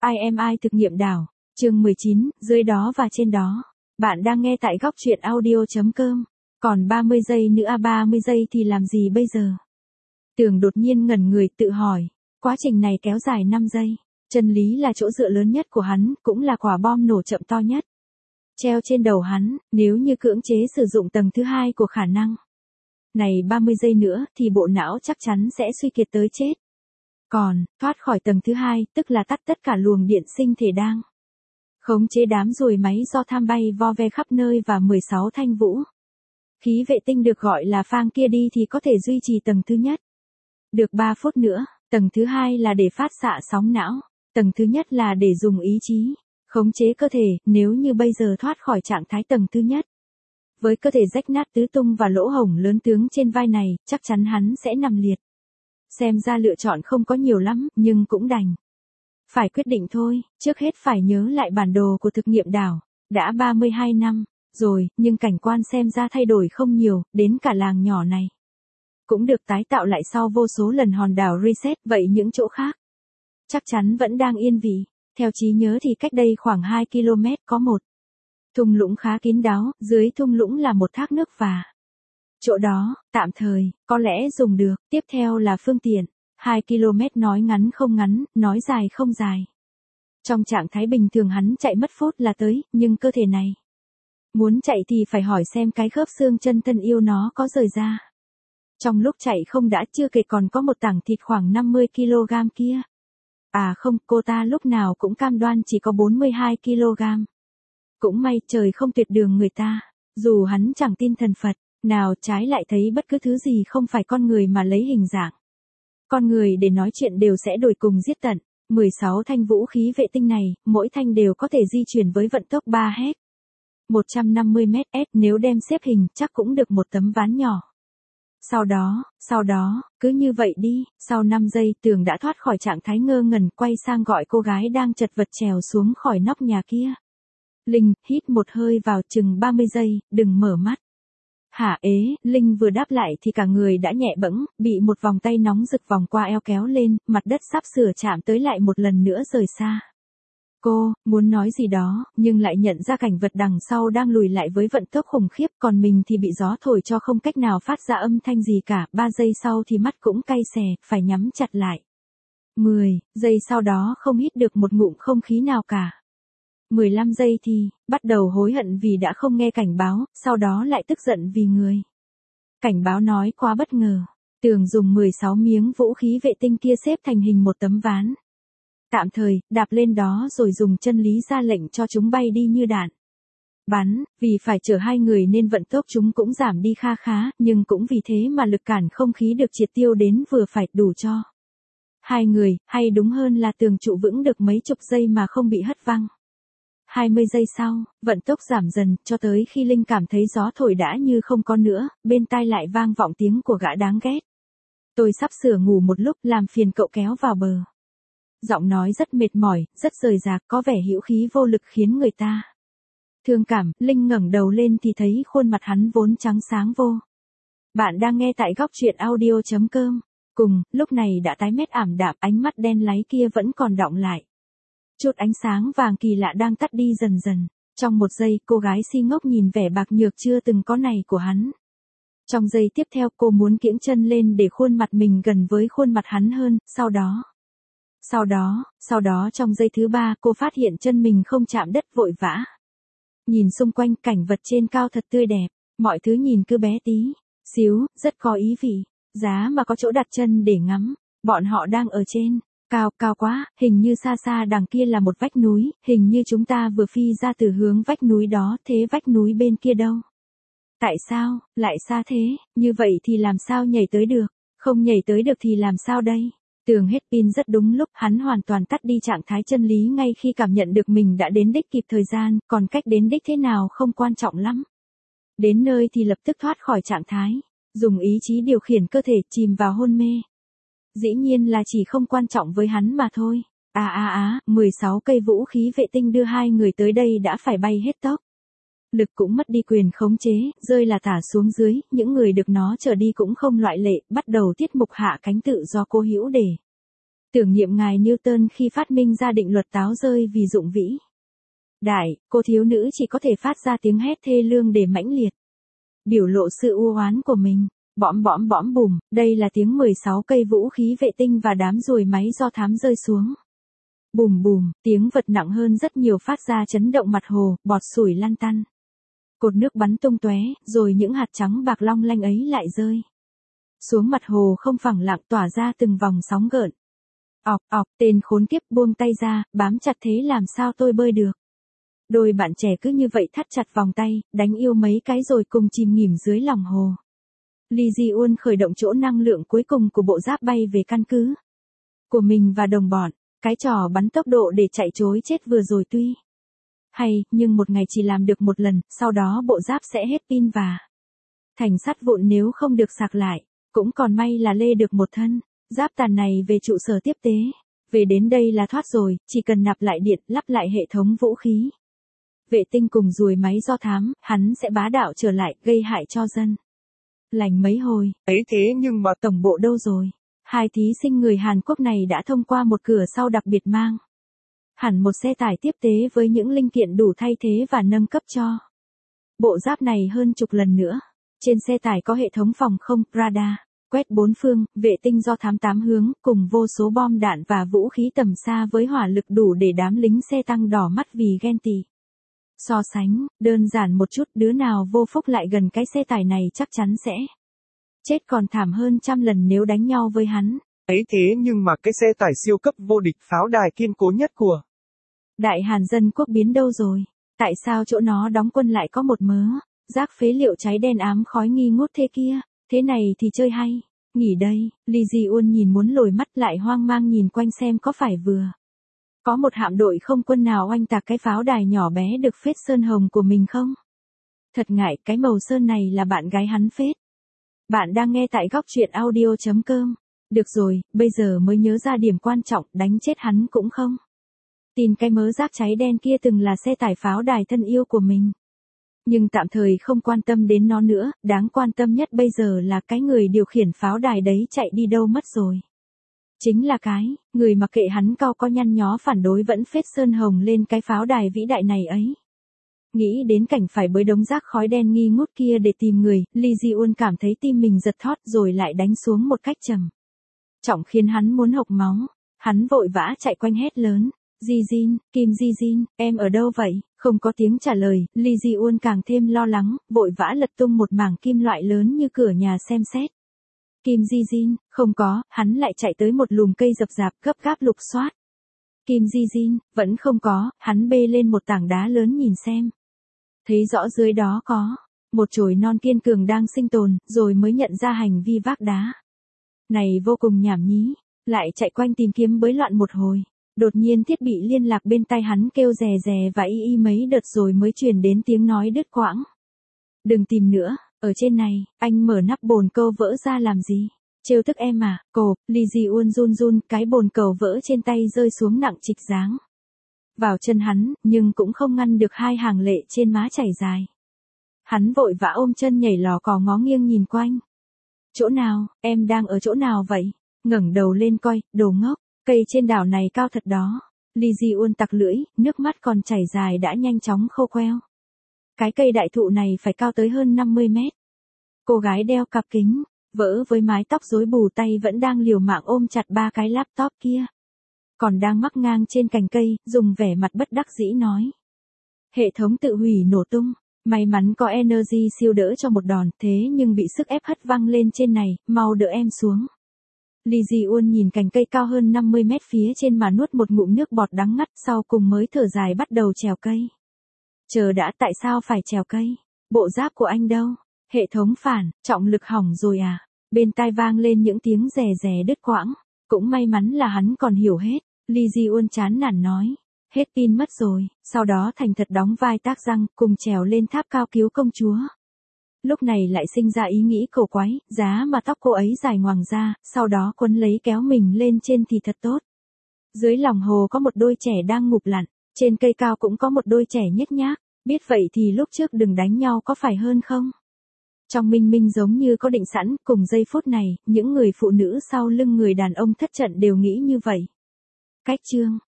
IMI thực nghiệm đảo, chương 19, dưới đó và trên đó. Bạn đang nghe tại góc truyện audio.com. Còn 30 giây nữa 30 giây thì làm gì bây giờ? Tường đột nhiên ngẩn người tự hỏi. Quá trình này kéo dài 5 giây. Chân lý là chỗ dựa lớn nhất của hắn, cũng là quả bom nổ chậm to nhất. Treo trên đầu hắn, nếu như cưỡng chế sử dụng tầng thứ 2 của khả năng. Này 30 giây nữa thì bộ não chắc chắn sẽ suy kiệt tới chết. Còn, thoát khỏi tầng thứ 2, tức là tắt tất cả luồng điện sinh thể đang khống chế đám ruồi máy do tham bay vo ve khắp nơi và 16 thanh vũ. Khí vệ tinh được gọi là phang kia đi thì có thể duy trì tầng thứ nhất. Được 3 phút nữa, tầng thứ 2 là để phát xạ sóng não, tầng thứ nhất là để dùng ý chí, khống chế cơ thể, nếu như bây giờ thoát khỏi trạng thái tầng thứ nhất. Với cơ thể rách nát tứ tung và lỗ hổng lớn tướng trên vai này, chắc chắn hắn sẽ nằm liệt. Xem ra lựa chọn không có nhiều lắm, nhưng cũng đành. Phải quyết định thôi, trước hết phải nhớ lại bản đồ của thực nghiệm đảo. Đã 32 năm, rồi, nhưng cảnh quan xem ra thay đổi không nhiều, đến cả làng nhỏ này cũng được tái tạo lại sau vô số lần hòn đảo reset, vậy những chỗ khác chắc chắn vẫn đang yên vị. Theo trí nhớ thì cách đây khoảng 2 km có một thung lũng khá kín đáo, dưới thung lũng là một thác nước và chỗ đó, tạm thời, có lẽ dùng được. Tiếp theo là phương tiện. 2 km nói ngắn không ngắn, nói dài không dài. Trong trạng thái bình thường hắn chạy mất phút là tới, nhưng cơ thể này muốn chạy thì phải hỏi xem cái khớp xương chân thân yêu nó có rời ra. Trong lúc chạy không đã chưa kể còn có một tảng thịt khoảng 50 kg kia. À không, cô ta lúc nào cũng cam đoan chỉ có 42 kg. Cũng may trời không tuyệt đường người ta, dù hắn chẳng tin thần Phật, nào trái lại thấy bất cứ thứ gì không phải con người mà lấy hình dạng con người để nói chuyện đều sẽ đổi cùng giết tận. 16 thanh vũ khí vệ tinh này, mỗi thanh đều có thể di chuyển với vận tốc 3 Hz. 150 ms, nếu đem xếp hình chắc cũng được một tấm ván nhỏ. Sau đó, cứ như vậy đi, sau 5 giây Tường đã thoát khỏi trạng thái ngơ ngẩn, quay sang gọi cô gái đang chật vật trèo xuống khỏi nóc nhà kia. Linh, hít một hơi vào chừng 30 giây, đừng mở mắt. Hả ế, Linh vừa đáp lại thì cả người đã nhẹ bẫng, bị một vòng tay nóng rực vòng qua eo kéo lên, mặt đất sắp sửa chạm tới lại một lần nữa rời xa. Cô, muốn nói gì đó, nhưng lại nhận ra cảnh vật đằng sau đang lùi lại với vận tốc khủng khiếp, còn mình thì bị gió thổi cho không cách nào phát ra âm thanh gì cả. 3 giây sau thì mắt cũng cay xè, phải nhắm chặt lại. 10 giây sau đó không hít được một ngụm không khí nào cả. 15 giây thì, bắt đầu hối hận vì đã không nghe cảnh báo, sau đó lại tức giận vì người cảnh báo nói quá bất ngờ. Tường dùng 16 miếng vũ khí vệ tinh kia xếp thành hình một tấm ván. Tạm thời, đạp lên đó rồi dùng chân lý ra lệnh cho chúng bay đi như đạn bắn, vì phải chở 2 người nên vận tốc chúng cũng giảm đi kha khá, nhưng cũng vì thế mà lực cản không khí được triệt tiêu đến vừa phải, đủ cho 2 người, hay đúng hơn là Tường trụ vững được mấy chục giây mà không bị hất văng. 20 giây sau, vận tốc giảm dần, cho tới khi Linh cảm thấy gió thổi đã như không có nữa, bên tai lại vang vọng tiếng của gã đáng ghét. Tôi sắp sửa ngủ một lúc, làm phiền cậu kéo vào bờ. Giọng nói rất mệt mỏi, rất rời rạc, có vẻ hữu khí vô lực khiến người ta thương cảm. Linh ngẩng đầu lên thì thấy khuôn mặt hắn vốn trắng sáng vô. Bạn đang nghe tại góc truyện audio.com. Cùng, lúc này đã tái mét ảm đạm, ánh mắt đen láy kia vẫn còn đọng lại. Chút ánh sáng vàng kỳ lạ đang tắt đi dần dần. Trong một giây, cô gái si ngốc nhìn vẻ bạc nhược chưa từng có này của hắn. Trong giây tiếp theo cô muốn kiễng chân lên để khuôn mặt mình gần với khuôn mặt hắn hơn, sau đó trong giây thứ 3 cô phát hiện chân mình không chạm đất, vội vã nhìn xung quanh, cảnh vật trên cao thật tươi đẹp, mọi thứ nhìn cứ bé tí xíu, rất có ý vị, giá mà có chỗ đặt chân để ngắm. Bọn họ đang ở trên cao quá, hình như xa xa đằng kia là một vách núi, hình như chúng ta vừa phi ra từ hướng vách núi đó, thế vách núi bên kia đâu? Tại sao lại xa thế? Như vậy thì làm sao nhảy tới được? Không nhảy tới được thì làm sao đây? Tường hết pin rất đúng lúc, hắn hoàn toàn tắt đi trạng thái chân lý ngay khi cảm nhận được mình đã đến đích kịp thời gian, còn cách đến đích thế nào không quan trọng lắm. Đến nơi thì lập tức thoát khỏi trạng thái, dùng ý chí điều khiển cơ thể chìm vào hôn mê. Dĩ nhiên là chỉ không quan trọng với hắn mà thôi. 16 cây vũ khí vệ tinh đưa 2 người tới đây đã phải bay hết tốc. Lực cũng mất đi quyền khống chế, rơi là tả xuống dưới, những người được nó chở đi cũng không loại lệ, bắt đầu tiết mục hạ cánh tự do cố hữu để Tưởng niệm ngài Newton khi phát minh ra định luật táo rơi vì dụng vĩ đại, cô thiếu nữ chỉ có thể phát ra tiếng hét thê lương để mãnh liệt biểu lộ sự u oán của mình. Bõm bõm bõm bùm, đây là tiếng 16 cây vũ khí vệ tinh và đám ruồi máy do thám rơi xuống. Bùm bùm, tiếng vật nặng hơn rất nhiều phát ra chấn động mặt hồ, bọt sủi lăn tăn. Cột nước bắn tung tóe, rồi những hạt trắng bạc long lanh ấy lại rơi xuống mặt hồ không phẳng lặng, tỏa ra từng vòng sóng gợn. Ọc ọc, tên khốn kiếp buông tay ra, bám chặt thế làm sao tôi bơi được. Đôi bạn trẻ cứ như vậy thắt chặt vòng tay, đánh yêu mấy cái rồi cùng chìm nghỉm dưới lòng hồ. Lee Ji-un khởi động chỗ năng lượng cuối cùng của bộ giáp bay về căn cứ của mình và đồng bọn. Cái trò bắn tốc độ để chạy trối chết vừa rồi tuy hay, nhưng một ngày chỉ làm được một lần, sau đó bộ giáp sẽ hết pin và thành sắt vụn nếu không được sạc lại. Cũng còn may là Lê được một thân giáp tàn này về trụ sở tiếp tế. Về đến đây là thoát rồi, chỉ cần nạp lại điện, lắp lại hệ thống vũ khí vệ tinh cùng ruồi máy do thám, hắn sẽ bá đạo trở lại, gây hại cho dân lành mấy hồi. Ấy thế nhưng mà tổng bộ đâu rồi? Hai thí sinh người Hàn Quốc này đã thông qua một cửa sau đặc biệt mang hẳn một xe tải tiếp tế với những linh kiện đủ thay thế và nâng cấp cho bộ giáp này hơn chục lần nữa. Trên xe tải có hệ thống phòng không, radar, quét bốn phương, vệ tinh do thám 8 hướng, cùng vô số bom đạn và vũ khí tầm xa với hỏa lực đủ để đám lính xe tăng đỏ mắt vì ghen tị. So sánh, đơn giản một chút, đứa nào vô phúc lại gần cái xe tải này chắc chắn sẽ chết còn thảm hơn trăm lần nếu đánh nhau với hắn. Ấy thế nhưng mà cái xe tải siêu cấp vô địch pháo đài kiên cố nhất của Đại Hàn Dân Quốc biến đâu rồi? Tại sao chỗ nó đóng quân lại có một mớ rác phế liệu cháy đen ám khói nghi ngút thế kia? Thế này thì chơi hay. Nghỉ đây, Lee Ji-un nhìn muốn lồi mắt lại hoang mang nhìn quanh xem có phải vừa có một hạm đội không quân nào oanh tạc cái pháo đài nhỏ bé được phết sơn hồng của mình không? Thật ngại, cái màu sơn này là bạn gái hắn phết. Bạn đang nghe tại góc truyện audio.com. Được rồi, bây giờ mới nhớ ra điểm quan trọng, đánh chết hắn cũng không tin cái mớ rác cháy đen kia từng là xe tải pháo đài thân yêu của mình. Nhưng tạm thời không quan tâm đến nó nữa, đáng quan tâm nhất bây giờ là cái người điều khiển pháo đài đấy chạy đi đâu mất rồi. Chính là cái người mặc kệ hắn cao có nhăn nhó phản đối vẫn phết sơn hồng lên cái pháo đài vĩ đại này ấy. Nghĩ đến cảnh phải bới đống rác khói đen nghi ngút kia để tìm người, Lee Ji-un cảm thấy tim mình giật thót rồi lại đánh xuống một cách trầm trọng khiến hắn muốn hộc máu. Hắn vội vã chạy quanh hét lớn. Ji-jin, Kim Ji-jin, em ở đâu vậy? Không có tiếng trả lời, Lee Ji-un càng thêm lo lắng, vội vã lật tung một mảng kim loại lớn như cửa nhà xem xét. Kim Ji-jin, không có, hắn lại chạy tới một lùm cây rậm rạp gấp gáp lục soát. Kim Ji-jin, vẫn không có, hắn bê lên một tảng đá lớn nhìn xem. Thấy rõ dưới đó có một chồi non kiên cường đang sinh tồn, rồi mới nhận ra hành vi vác đá này vô cùng nhảm nhí. Lại chạy quanh tìm kiếm bới loạn một hồi. Đột nhiên thiết bị liên lạc bên tai hắn kêu rè rè và y y mấy đợt rồi mới truyền đến tiếng nói đứt quãng. Đừng tìm nữa, ở trên này, anh mở nắp bồn cầu vỡ ra làm gì? Trêu tức em à, cộp, Lee Ji-un run run, cái bồn cầu vỡ trên tay rơi xuống nặng trịch giáng vào chân hắn, nhưng cũng không ngăn được hai hàng lệ trên má chảy dài. Hắn vội vã ôm chân nhảy lò cò ngó nghiêng nhìn quanh. Chỗ nào, em đang ở chỗ nào vậy? Ngẩng đầu lên coi, đồ ngốc, cây trên đảo này cao thật đó. Lee Ji-un tặc lưỡi, nước mắt còn chảy dài đã nhanh chóng khô queo. Cái cây đại thụ này phải cao tới hơn 50 mét. Cô gái đeo cặp kính, vỡ với mái tóc rối bù tay vẫn đang liều mạng ôm chặt ba cái laptop kia. Còn đang mắc ngang trên cành cây, dùng vẻ mặt bất đắc dĩ nói. Hệ thống tự hủy nổ tung. May mắn có Energy siêu đỡ cho một đòn, thế nhưng bị sức ép hất văng lên trên này, mau đỡ em xuống. Lee Ji-un nhìn cành cây cao hơn 50 mét phía trên mà nuốt một ngụm nước bọt đắng ngắt, sau cùng mới thở dài bắt đầu trèo cây. Chờ đã, tại sao phải trèo cây? Bộ giáp của anh đâu? Hệ thống phản, trọng lực hỏng rồi à? Bên tai vang lên những tiếng rè rè đứt quãng. Cũng may mắn là hắn còn hiểu hết. Lee Ji-un chán nản nói. Hết pin mất rồi, sau đó thành thật đóng vai tác răng, cùng trèo lên tháp cao cứu công chúa. Lúc này lại sinh ra ý nghĩ cổ quái, giá mà tóc cô ấy dài ngoằng ra, sau đó quấn lấy kéo mình lên trên thì thật tốt. Dưới lòng hồ có một đôi trẻ đang ngụp lặn, trên cây cao cũng có một đôi trẻ nhếch nhác, biết vậy thì lúc trước đừng đánh nhau có phải hơn không? Trong Minh Minh giống như có định sẵn, cùng giây phút này, những người phụ nữ sau lưng người đàn ông thất trận đều nghĩ như vậy. Cách chương